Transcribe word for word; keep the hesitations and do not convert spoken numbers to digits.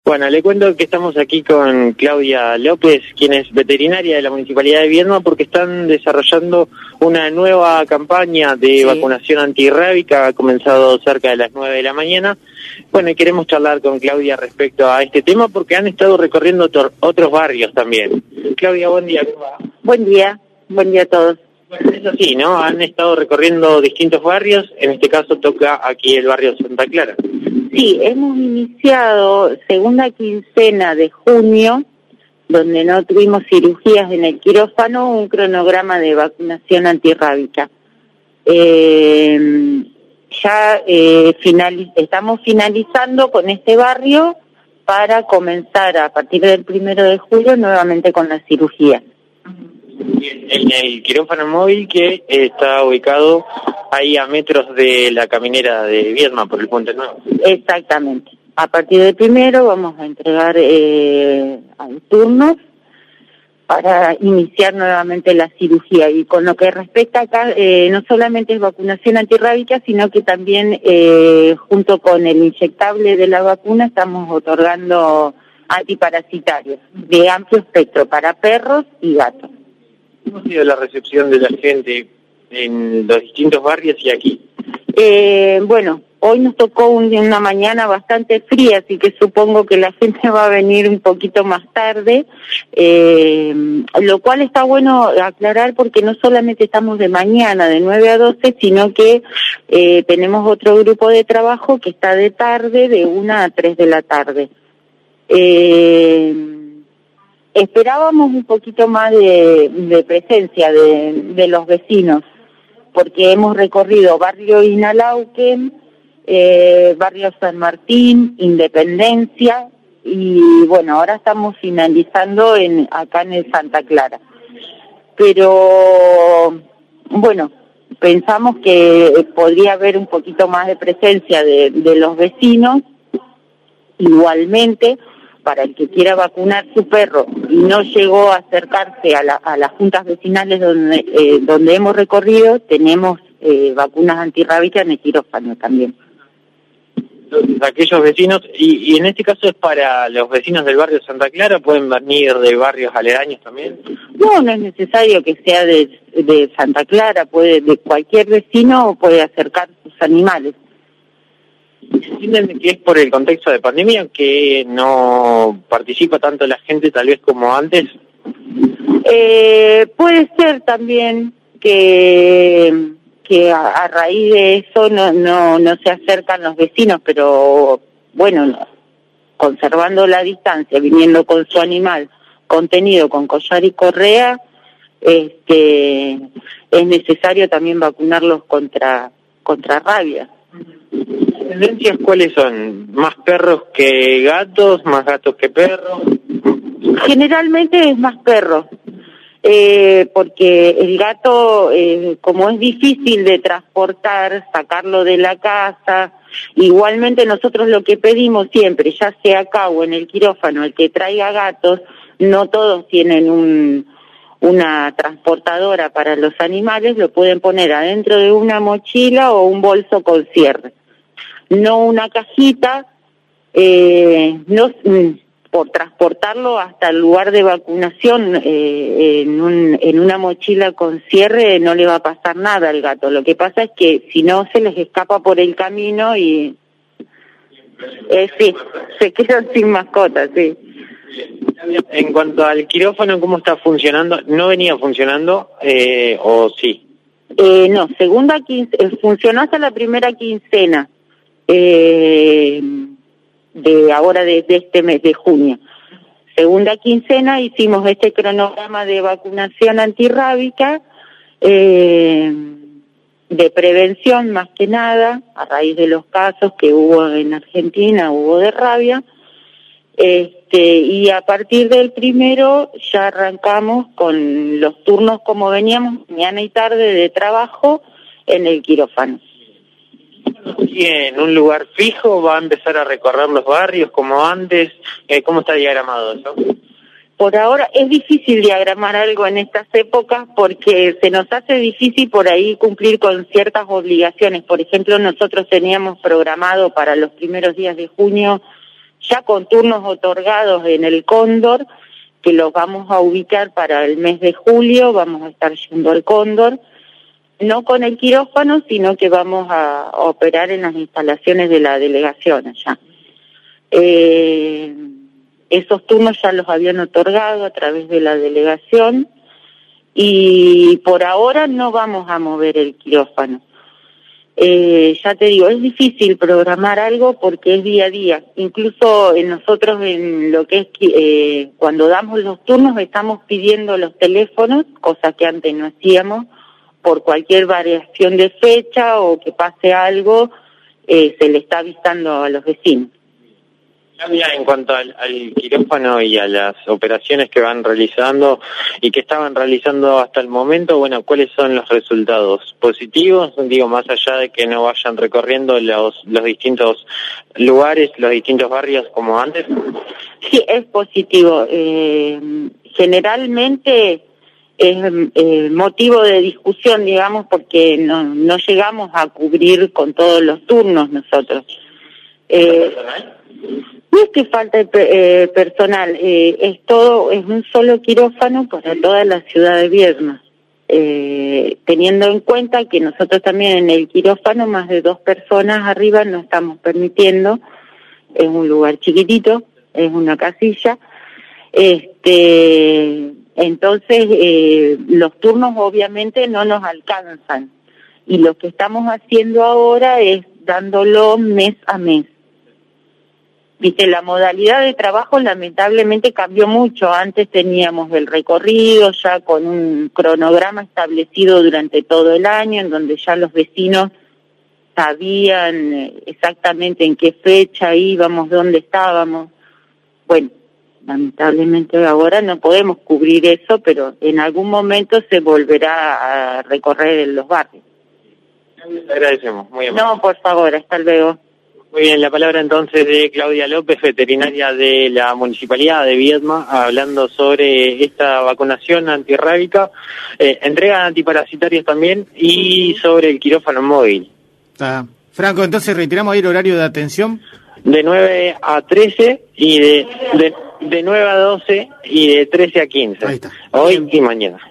Bueno, le cuento que estamos aquí con Claudia López, quien es veterinaria de la Municipalidad de Viedma, porque están desarrollando una nueva campaña de sí. vacunación antirrábica. Ha comenzado cerca de las nueve de la mañana. Bueno, y queremos charlar con Claudia respecto a este tema, porque han estado recorriendo otro, otros barrios también. Claudia, buen día. ¿Cómo va? Buen día, buen día a todos. Bueno, es así, ¿no? Han estado recorriendo distintos barrios, en este caso toca aquí el barrio Santa Clara. Sí, hemos iniciado segunda quincena de junio, donde no tuvimos cirugías en el quirófano, un cronograma de vacunación antirrábica. Eh, ya eh, finaliz- estamos finalizando con este barrio para comenzar a partir del primero de julio nuevamente con la cirugía. En el quirófano móvil que está ubicado ahí a metros de la caminera de Viedma por el Puente Nuevo. Exactamente. A partir del primero vamos a entregar eh, turnos para iniciar nuevamente la cirugía. Y con lo que respecta acá, eh, no solamente es vacunación antirrábica, sino que también eh, junto con el inyectable de la vacuna estamos otorgando antiparasitarios de amplio espectro para perros y gatos. ¿Cómo ha sido la recepción de la gente en los distintos barrios y aquí? Eh, bueno, hoy nos tocó un, una mañana bastante fría, así que supongo que la gente va a venir un poquito más tarde, eh, lo cual está bueno aclarar porque no solamente estamos de mañana, de nueve a doce, sino que eh, tenemos otro grupo de trabajo que está de tarde, de una a tres de la tarde. Eh... Esperábamos un poquito más de, de presencia de, de los vecinos, porque hemos recorrido barrio Inalauquen, eh, barrio San Martín, Independencia, y bueno, ahora estamos finalizando en acá en el Santa Clara. Pero bueno, pensamos que podría haber un poquito más de presencia de, de los vecinos, igualmente. Para el que quiera vacunar su perro y no llegó a acercarse a, la, a las juntas vecinales donde eh, donde hemos recorrido, tenemos eh, vacunas antirrábicas en el quirófano también. Entonces, aquellos vecinos, y, y en este caso es para los vecinos del barrio Santa Clara, ¿pueden venir de barrios aledaños también? No, no es necesario que sea de, de Santa Clara, puede de cualquier vecino puede acercar sus animales. ¿Entienden que es por el contexto de pandemia que no participa tanto la gente tal vez como antes? Eh, puede ser también que que a, a raíz de eso no no no se acercan los vecinos, pero bueno, no, conservando la distancia, viniendo con su animal contenido con collar y correa, este es necesario también vacunarlos contra contra rabia. ¿Tendencias cuáles son? ¿Más perros que gatos? ¿Más gatos que perros? Generalmente es más perros, eh, porque el gato, eh, como es difícil de transportar, sacarlo de la casa, igualmente nosotros lo que pedimos siempre, ya sea acá o en el quirófano, el que traiga gatos, no todos tienen un una transportadora para los animales, lo pueden poner adentro de una mochila o un bolso con cierre. No una cajita, eh, no por transportarlo hasta el lugar de vacunación eh, en, un, en una mochila con cierre no le va a pasar nada al gato. Lo que pasa es que si no se les escapa por el camino y eh, sí, se quedan sin mascotas, sí. En cuanto al quirófano, ¿cómo está funcionando? ¿No venía funcionando eh, o sí? Eh, no, segunda quince, funcionó hasta la primera quincena. Eh, de ahora de, de este mes de junio. Segunda quincena hicimos este cronograma de vacunación antirrábica, eh, de prevención más que nada, a raíz de los casos que hubo en Argentina, hubo de rabia, este, y a partir del primero ya arrancamos con los turnos como veníamos, mañana y tarde de trabajo en el quirófano. ¿Y en un lugar fijo va a empezar a recorrer los barrios como antes? ¿Cómo está diagramado eso? Por ahora es difícil diagramar algo en estas épocas porque se nos hace difícil por ahí cumplir con ciertas obligaciones. Por ejemplo, nosotros teníamos programado para los primeros días de junio ya con turnos otorgados en el Cóndor, que los vamos a ubicar para el mes de julio, vamos a estar yendo al Cóndor, no con el quirófano, sino que vamos a, a operar en las instalaciones de la delegación allá. Eh, esos turnos ya los habían otorgado a través de la delegación y por ahora no vamos a mover el quirófano. Eh, ya te digo, es difícil programar algo porque es día a día. Incluso en nosotros, en lo que es eh, cuando damos los turnos, estamos pidiendo los teléfonos, cosa que antes no hacíamos, por cualquier variación de fecha o que pase algo, eh, se le está avisando a los vecinos. En cuanto al, al quirófano y a las operaciones que van realizando y que estaban realizando hasta el momento, bueno, ¿cuáles son los resultados? ¿Positivos? Digo, más allá de que no vayan recorriendo los, los distintos lugares, los distintos barrios como antes. Sí, es positivo. Eh, generalmente es eh, motivo de discusión, digamos, porque no, no llegamos a cubrir con todos los turnos nosotros. Eh, No es que falte eh, personal, eh, es todo, es un solo quirófano para toda la ciudad de Viedma, eh, teniendo en cuenta que nosotros también en el quirófano más de dos personas arriba no estamos permitiendo, es un lugar chiquitito, es una casilla, este, entonces eh, los turnos obviamente no nos alcanzan y lo que estamos haciendo ahora es dándolo mes a mes. Viste, la modalidad de trabajo lamentablemente cambió mucho. Antes teníamos el recorrido ya con un cronograma establecido durante todo el año, en donde ya los vecinos sabían exactamente en qué fecha íbamos, dónde estábamos. Bueno, lamentablemente ahora no podemos cubrir eso, pero en algún momento se volverá a recorrer en los barrios. Le agradecemos, muy amable. No, por favor, hasta luego. Muy bien, la palabra entonces de Claudia López, veterinaria de la Municipalidad de Viedma, hablando sobre esta vacunación antirrábica, eh, entrega antiparasitarios también y sobre el quirófano móvil. Ah, Franco, entonces reiteramos ahí el horario de atención. De nueve a trece y de, de, de nueve a doce y de trece a quince. Ahí está. Hoy y mañana.